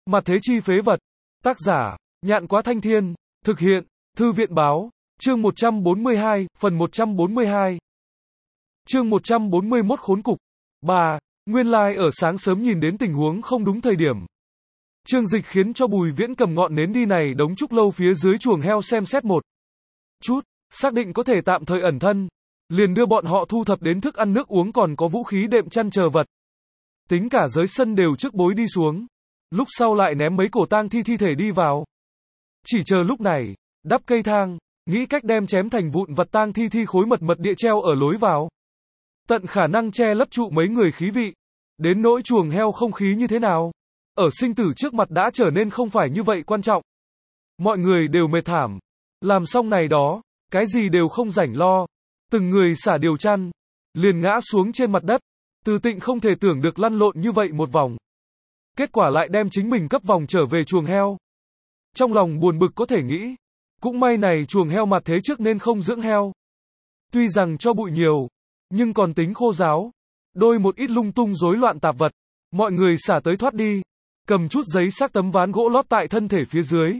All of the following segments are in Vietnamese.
Mặt thế chi phế vật. Tác giả, Nhạn Quá Thanh Thiên. Thực hiện, Thư viện Báo. Chương 142, phần 142. Chương 141 khốn cục. 3. Nguyên lai ở sáng sớm nhìn đến tình huống không đúng thời điểm. Trương Dịch khiến cho Bùi Viễn cầm ngọn nến đi này đống trúc lâu phía dưới chuồng heo xem xét một chút, xác định có thể tạm thời ẩn thân, liền đưa bọn họ thu thập đến thức ăn nước uống còn có vũ khí đệm chăn chờ vật. Tính cả giới sân đều trước bối đi xuống, lúc sau lại ném mấy cổ tang thi thể đi vào. Chỉ chờ lúc này, đắp cây thang, nghĩ cách đem chém thành vụn vật tang thi khối mật địa treo ở lối vào. Tận khả năng che lấp trụ mấy người khí vị. Đến nỗi chuồng heo không khí như thế nào, ở sinh tử trước mặt đã trở nên không phải như vậy quan trọng. Mọi người đều mệt thảm. Làm xong này đó, cái gì đều không rảnh lo. Từng người xả điều chăn, liền ngã xuống trên mặt đất. Từ Tịnh không thể tưởng được lăn lộn như vậy một vòng. Kết quả lại đem chính mình cấp vòng trở về chuồng heo. Trong lòng buồn bực có thể nghĩ, cũng may này chuồng heo mặt thế trước nên không dưỡng heo. Tuy rằng cho bụi nhiều, nhưng còn tính khô ráo. Đôi một ít lung tung rối loạn tạp vật. Mọi người xả tới thoát đi. Cầm chút giấy xác tấm ván gỗ lót tại thân thể phía dưới.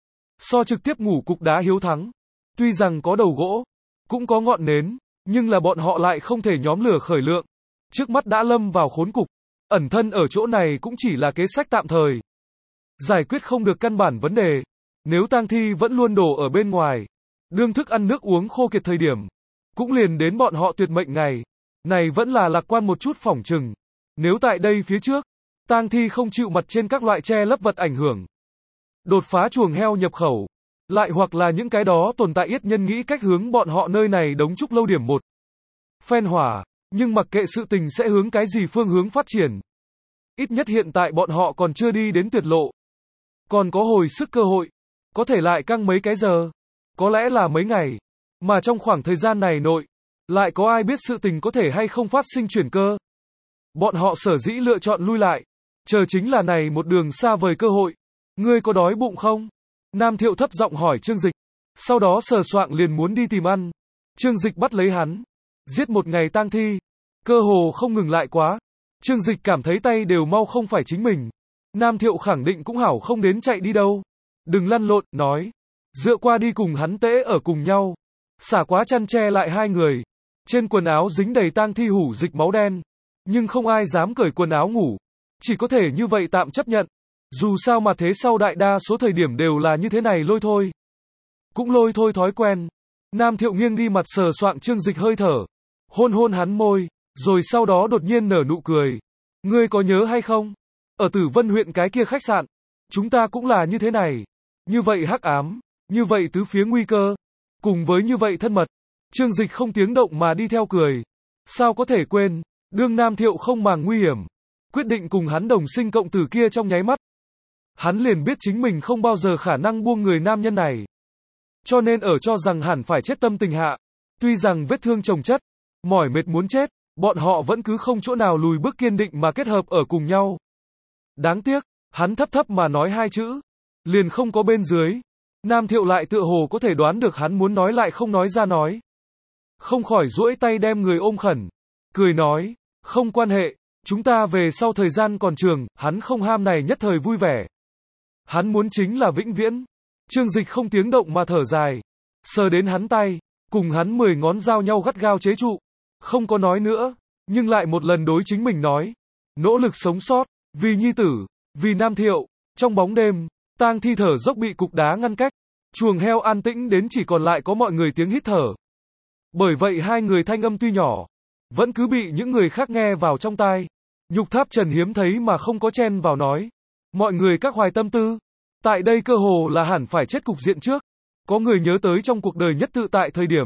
So trực tiếp ngủ cục đá hiếu thắng. Tuy rằng có đầu gỗ, cũng có ngọn nến, nhưng là bọn họ lại không thể nhóm lửa khởi lượng. Trước mắt đã lâm vào khốn cục. Ẩn thân ở chỗ này cũng chỉ là kế sách tạm thời. Giải quyết không được căn bản vấn đề. Nếu tang thi vẫn luôn đổ ở bên ngoài, đương thức ăn nước uống khô kiệt thời điểm, cũng liền đến bọn họ tuyệt mệnh ngày. Này vẫn là lạc quan một chút phỏng chừng. Nếu tại đây phía trước, tang thi không chịu mặt trên các loại che lấp vật ảnh hưởng, đột phá chuồng heo nhập khẩu, lại hoặc là những cái đó tồn tại yết nhân nghĩ cách hướng bọn họ nơi này đống trúc lâu điểm một phen hỏa, nhưng mặc kệ sự tình sẽ hướng cái gì phương hướng phát triển. Ít nhất hiện tại bọn họ còn chưa đi đến tuyệt lộ. Còn có hồi sức cơ hội, có thể lại căng mấy cái giờ, có lẽ là mấy ngày, mà trong khoảng thời gian này nội, lại có ai biết sự tình có thể hay không phát sinh chuyển cơ. Bọn họ sở dĩ lựa chọn lui lại, chờ chính là này một đường xa vời cơ hội. Ngươi có đói bụng không? Nam Thiệu thấp giọng hỏi Trương Dịch, sau đó sờ soạng liền muốn đi tìm ăn. Trương Dịch bắt lấy hắn, giết một ngày tang thi, cơ hồ không ngừng lại quá. Trương Dịch cảm thấy tay đều mau không phải chính mình. Nam Thiệu khẳng định cũng hảo không đến chạy đi đâu. Đừng lăn lộn, nói. Dựa qua đi cùng hắn tễ ở cùng nhau. Xả quá chăn che lại hai người. Trên quần áo dính đầy tang thi hủ dịch máu đen. Nhưng không ai dám cởi quần áo ngủ. Chỉ có thể như vậy tạm chấp nhận. Dù sao mà thế sau đại đa số thời điểm đều là như thế này lôi thôi. Cũng lôi thôi thói quen. Nam Thiệu nghiêng đi mặt sờ soạng Trương Dịch hơi thở. Hôn hôn hắn môi. Rồi sau đó đột nhiên nở nụ cười. Ngươi có nhớ hay không? Ở Tử Vân huyện cái kia khách sạn. Chúng ta cũng là như thế này. Như vậy hắc ám. Như vậy tứ phía nguy cơ. Cùng với như vậy thân mật. Trương Dịch không tiếng động mà đi theo cười. Sao có thể quên. Đương Nam Thiệu không màng nguy hiểm. Quyết định cùng hắn đồng sinh cộng tử kia trong nháy mắt. Hắn liền biết chính mình không bao giờ khả năng buông người nam nhân này. Cho nên ở cho rằng hẳn phải chết tâm tình hạ. Tuy rằng vết thương chồng chất, mỏi mệt muốn chết, bọn họ vẫn cứ không chỗ nào lùi bước kiên định mà kết hợp ở cùng nhau. Đáng tiếc, hắn thấp thấp mà nói hai chữ. Liền không có bên dưới. Nam Thiệu lại tựa hồ có thể đoán được hắn muốn nói lại không nói ra nói. Không khỏi duỗi tay đem người ôm khẩn. Cười nói, không quan hệ, chúng ta về sau thời gian còn trường, hắn không ham này nhất thời vui vẻ. Hắn muốn chính là vĩnh viễn. Trương Dịch không tiếng động mà thở dài. Sờ đến hắn tay, cùng hắn 10 ngón giao nhau gắt gao chế trụ. Không có nói nữa, nhưng lại một lần đối chính mình nói. Nỗ lực sống sót, vì nhi tử, vì Nam Thiệu. Trong bóng đêm, tang thi thở dốc bị cục đá ngăn cách. Chuồng heo an tĩnh đến chỉ còn lại có mọi người tiếng hít thở. Bởi vậy hai người thanh âm tuy nhỏ, vẫn cứ bị những người khác nghe vào trong tai. Nhục Tháp Trần hiếm thấy mà không có chen vào nói. Mọi người các hoài tâm tư. Tại đây cơ hồ là hẳn phải chết cục diện trước. Có người nhớ tới trong cuộc đời nhất tự tại thời điểm.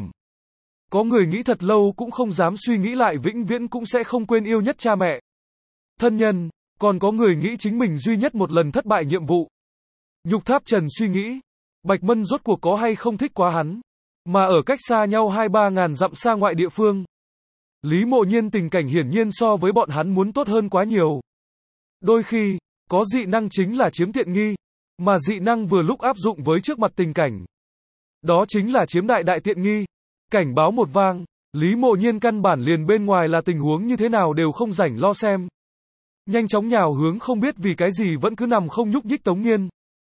Có người nghĩ thật lâu cũng không dám suy nghĩ lại vĩnh viễn cũng sẽ không quên yêu nhất cha mẹ. Thân nhân, còn có người nghĩ chính mình duy nhất một lần thất bại nhiệm vụ. Nhục Tháp Trần suy nghĩ. Bạch Mân rốt cuộc có hay không thích quá hắn. Mà ở cách xa nhau 2-3 ngàn dặm xa ngoại địa phương. Lý Mộ Nhiên tình cảnh hiển nhiên so với bọn hắn muốn tốt hơn quá nhiều. Đôi khi, có dị năng chính là chiếm tiện nghi, mà dị năng vừa lúc áp dụng với trước mặt tình cảnh. Đó chính là chiếm đại tiện nghi. Cảnh báo một vang, Lý Mộ Nhiên căn bản liền bên ngoài là tình huống như thế nào đều không rảnh lo xem. nhanh chóng nhào hướng không biết vì cái gì vẫn cứ nằm không nhúc nhích Tống Nghiên.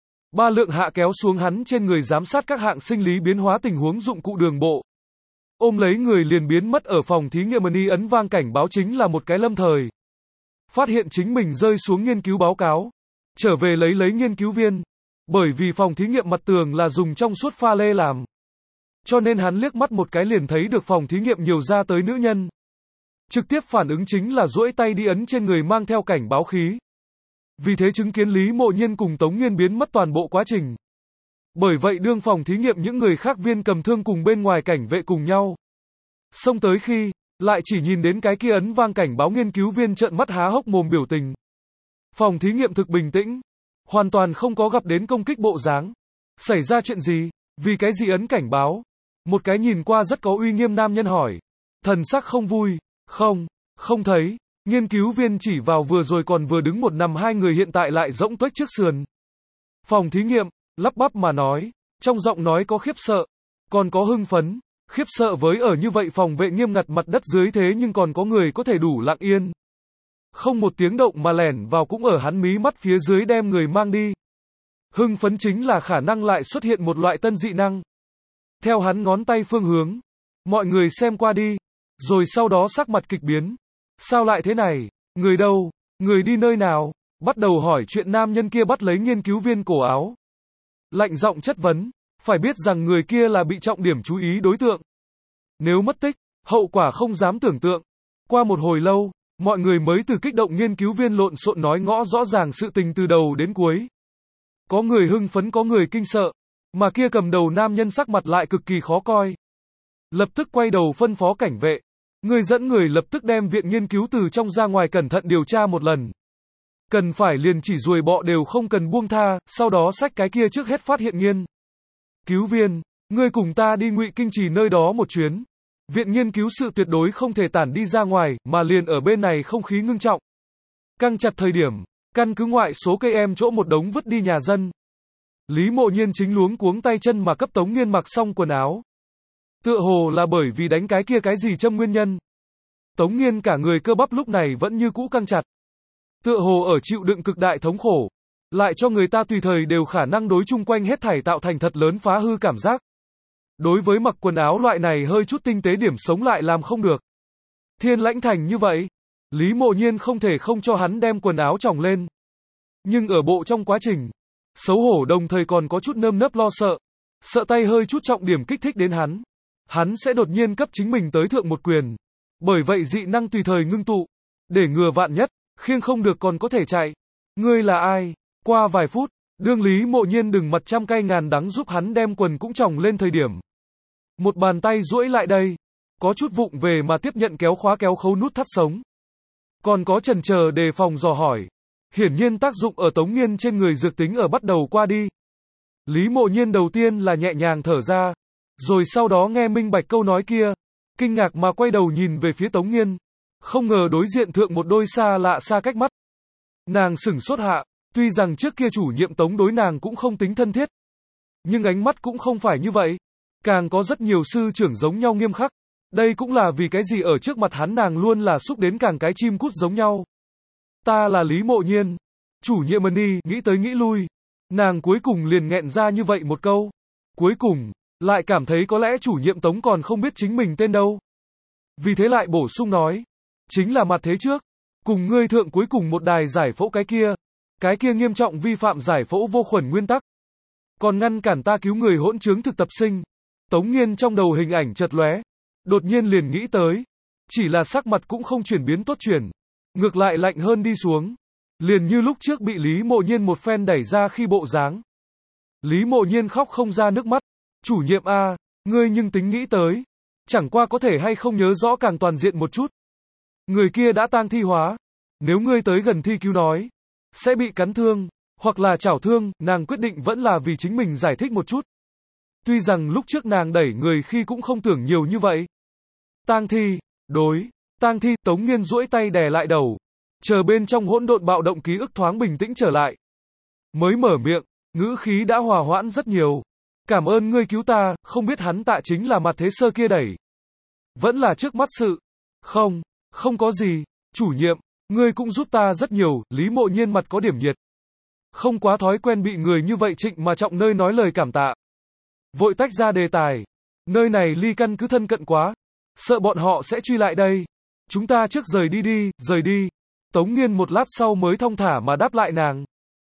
Ba lượng hạ kéo xuống hắn trên người giám sát các hạng sinh lý biến hóa tình huống dụng cụ đường bộ. Ôm lấy người liền biến mất ở phòng thí nghiệm y ấn vang cảnh báo chính là một cái lâm thời. Phát hiện chính mình rơi xuống nghiên cứu báo cáo. Trở về lấy nghiên cứu viên. Bởi vì phòng thí nghiệm mặt tường là dùng trong suốt pha lê làm. Cho nên hắn liếc mắt một cái liền thấy được phòng thí nghiệm nhiều ra tới nữ nhân. Trực tiếp phản ứng chính là duỗi tay đi ấn trên người mang theo cảnh báo khí. Vì thế chứng kiến Lý Mộ Nhiên cùng Tống Nghiên biến mất toàn bộ quá trình. Bởi vậy đương phòng thí nghiệm những người khác viên cầm thương cùng bên ngoài cảnh vệ cùng nhau. Xông tới khi, lại chỉ nhìn đến cái kia ấn vang cảnh báo nghiên cứu viên trợn mắt há hốc mồm biểu tình. Phòng thí nghiệm thực bình tĩnh. Hoàn toàn không có gặp đến công kích bộ dáng. Xảy ra chuyện gì? Vì cái gì ấn cảnh báo? Một cái nhìn qua rất có uy nghiêm nam nhân hỏi. Thần sắc không vui. Không thấy. Nghiên cứu viên chỉ vào vừa rồi còn vừa đứng một nằm hai người hiện tại lại rỗng tuếch trước sườn. Phòng thí nghiệm, lắp bắp mà nói. Trong giọng nói có khiếp sợ. Còn có hưng phấn. Khiếp sợ với ở như vậy phòng vệ nghiêm ngặt mặt đất dưới thế nhưng còn có người có thể đủ lặng yên. Không một tiếng động mà lẻn vào cũng ở hắn mí mắt phía dưới đem người mang đi. Hưng phấn chính là khả năng lại xuất hiện một loại tân dị năng. Theo hắn ngón tay phương hướng. Mọi người xem qua đi. Rồi sau đó sắc mặt kịch biến. Sao lại thế này? Người đâu? Người đi nơi nào? Bắt đầu hỏi chuyện nam nhân kia bắt lấy nghiên cứu viên cổ áo. Lạnh giọng chất vấn. Phải biết rằng người kia là bị trọng điểm chú ý đối tượng. Nếu mất tích, hậu quả không dám tưởng tượng. Qua một hồi lâu, mọi người mới từ kích động nghiên cứu viên lộn xộn nói ngõ rõ ràng sự tình từ đầu đến cuối. Có người hưng phấn có người kinh sợ. Mà kia cầm đầu nam nhân sắc mặt lại cực kỳ khó coi. Lập tức quay đầu phân phó cảnh vệ. Người dẫn người lập tức đem viện nghiên cứu từ trong ra ngoài cẩn thận điều tra một lần. Cần phải liền chỉ ruồi bọ đều không cần buông tha, sau đó xách cái kia trước hết phát hiện nghiên cứu viên, ngươi cùng ta đi Ngụy Kinh Trì nơi đó một chuyến. Viện nghiên cứu sự tuyệt đối không thể tản đi ra ngoài, mà liền ở bên này không khí ngưng trọng. Căng chặt thời điểm, căn cứ ngoại số cây em chỗ một đống vứt đi nhà dân. Lý Mộ Nhiên chính luống cuống tay chân mà cấp Tống Nghiên mặc xong quần áo. Tựa hồ là bởi vì đánh cái kia cái gì châm nguyên nhân. Tống Nghiên cả người cơ bắp lúc này vẫn như cũ căng chặt. Tựa hồ ở chịu đựng cực đại thống khổ. Lại cho người ta tùy thời đều khả năng đối chung quanh hết thảy tạo thành thật lớn phá hư cảm giác. Đối với mặc quần áo loại này hơi chút tinh tế điểm sống lại làm không được. Thiên Lãnh Thành như vậy. Lý Mộ Nhiên không thể không cho hắn đem quần áo tròng lên. Nhưng ở bộ trong quá trình, xấu hổ đồng thời còn có chút nơm nớp lo sợ. Sợ tay hơi chút trọng điểm kích thích đến hắn. Hắn sẽ đột nhiên cấp chính mình tới thượng một quyền. Bởi vậy dị năng tùy thời ngưng tụ. Để ngừa vạn nhất, khiêng không được còn có thể chạy. Ngươi là ai? Qua vài phút, đương Lý Mộ Nhiên đừng mặt trăm cay ngàn đắng giúp hắn đem quần cũng tròng lên thời điểm. Một bàn tay duỗi lại đây. Có chút vụng về mà tiếp nhận kéo khóa kéo khấu nút thắt sống. Còn có chần chờ đề phòng dò hỏi. Hiển nhiên tác dụng ở Tống Nghiên trên người dược tính ở bắt đầu qua đi. Lý Mộ Nhiên đầu tiên là nhẹ nhàng thở ra. Rồi sau đó nghe minh bạch câu nói kia. Kinh ngạc mà quay đầu nhìn về phía Tống Nghiên. Không ngờ đối diện thượng một đôi xa lạ xa cách mắt. Nàng sửng sốt hạ. Tuy rằng trước kia chủ nhiệm Tống đối nàng cũng không tính thân thiết. Nhưng ánh mắt cũng không phải như vậy. Càng có rất nhiều sư trưởng giống nhau nghiêm khắc. Đây cũng là vì cái gì ở trước mặt hắn nàng luôn là xúc đến càng cái chim cút giống nhau. Ta là Lý Mộ Nhiên. Chủ nhiệm đi, nghĩ tới nghĩ lui. Nàng cuối cùng liền nghẹn ra như vậy một câu. Cuối cùng, lại cảm thấy có lẽ chủ nhiệm Tống còn không biết chính mình tên đâu. Vì thế lại bổ sung nói. Chính là mặt thế trước. Cùng ngươi thượng cuối cùng một đài giải phẫu cái kia. Cái kia nghiêm trọng vi phạm giải phẫu vô khuẩn nguyên tắc. Còn ngăn cản ta cứu người hỗn trướng thực tập sinh. Tống Nghiên trong đầu hình ảnh chợt lóe. Đột nhiên liền nghĩ tới. Chỉ là sắc mặt cũng không chuyển biến tốt chuyển. Ngược lại lạnh hơn đi xuống. Liền như lúc trước bị Lý Mộ Nhiên một phen đẩy ra khi bộ dáng. Lý Mộ Nhiên khóc không ra nước mắt. Chủ nhiệm a, ngươi nhưng tính nghĩ tới. Chẳng qua có thể hay không nhớ rõ càng toàn diện một chút. Người kia đã tang thi hóa. Nếu ngươi tới gần thi cứu nói. Sẽ bị cắn thương. Hoặc là chảo thương. Nàng quyết định vẫn là vì chính mình giải thích một chút. Tuy rằng lúc trước nàng đẩy người khi cũng không tưởng nhiều như vậy. Tang thi. Đối. Tang thi. Tống Nghiên duỗi tay đè lại đầu. Chờ bên trong hỗn độn bạo động ký ức thoáng bình tĩnh trở lại. Mới mở miệng. Ngữ khí đã hòa hoãn rất nhiều. Cảm ơn ngươi cứu ta. Không biết hắn tạ chính là mặt thế sơ kia đẩy. Vẫn là trước mắt sự. Không có gì. Chủ nhiệm. Ngươi cũng giúp ta rất nhiều, Lý Mộ Nhiên mặt có điểm nhiệt. Không quá thói quen bị người như vậy trịnh mà trọng nơi nói lời cảm tạ. Vội tách ra đề tài. Nơi này ly căn cứ thân cận quá. Sợ bọn họ sẽ truy lại đây. Chúng ta trước rời đi đi, rời đi. Tống Nghiên một lát sau mới thong thả mà đáp lại nàng.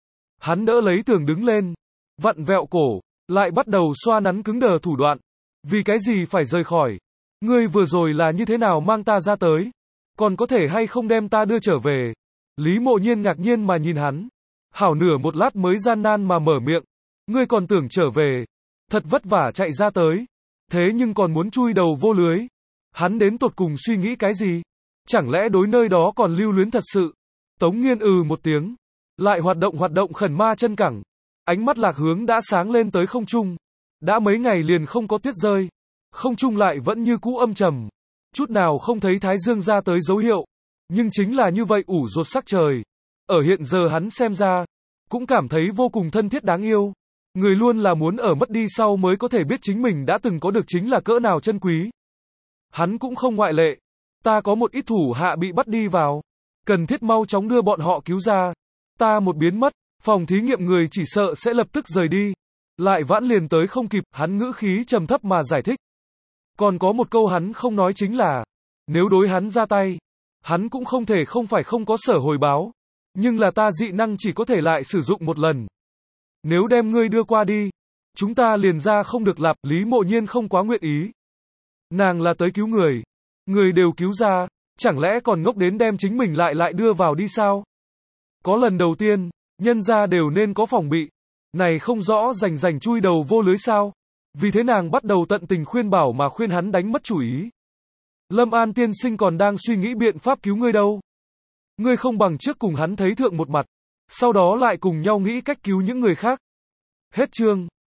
Hắn đỡ lấy tường đứng lên. Vặn vẹo cổ. Lại bắt đầu xoa nắn cứng đờ thủ đoạn. Vì cái gì phải rời khỏi? Ngươi vừa rồi là như thế nào mang ta ra tới? Còn có thể hay không đem ta đưa trở về? Lý Mộ Nhiên ngạc nhiên mà nhìn hắn. Hảo nửa một lát mới gian nan mà mở miệng. Ngươi còn tưởng trở về. Thật vất vả chạy ra tới. Thế nhưng còn muốn chui đầu vô lưới. Hắn đến tột cùng suy nghĩ cái gì? Chẳng lẽ đối nơi đó còn lưu luyến thật sự? Tống Nghiên một tiếng. Lại hoạt động khẩn ma chân cẳng. Ánh mắt lạc hướng đã sáng lên tới không trung. Đã mấy ngày liền không có tuyết rơi. Không trung lại vẫn như cũ âm trầm. Chút nào không thấy thái dương ra tới dấu hiệu. Nhưng chính là như vậy ủ rột sắc trời. Ở hiện giờ hắn xem ra. Cũng cảm thấy vô cùng thân thiết đáng yêu. Người luôn là muốn ở mất đi sau mới có thể biết chính mình đã từng có được chính là cỡ nào chân quý. Hắn cũng không ngoại lệ. Ta có một ít thủ hạ bị bắt đi vào. Cần thiết mau chóng đưa bọn họ cứu ra. Ta một biến mất. Phòng thí nghiệm người chỉ sợ sẽ lập tức rời đi. Lại vãn liền tới không kịp, hắn ngữ khí trầm thấp mà giải thích. Còn có một câu hắn không nói chính là, nếu đối hắn ra tay, hắn cũng không thể không phải không có sở hồi báo. Nhưng là ta dị năng chỉ có thể lại sử dụng một lần. Nếu đem ngươi đưa qua đi, chúng ta liền ra không được lạp, Lý Mộ Nhiên không quá nguyện ý. Nàng là tới cứu người. Người đều cứu ra, chẳng lẽ còn ngốc đến đem chính mình lại đưa vào đi sao? Có lần đầu tiên, nhân gia đều nên có phòng bị. Này không rõ rành chui đầu vô lưới sao? Vì thế nàng bắt đầu tận tình khuyên bảo mà khuyên hắn đánh mất chủ ý. Lâm An tiên sinh còn đang suy nghĩ biện pháp cứu ngươi đâu. Ngươi không bằng trước cùng hắn thấy thượng một mặt. Sau đó lại cùng nhau nghĩ cách cứu những người khác. Hết chương.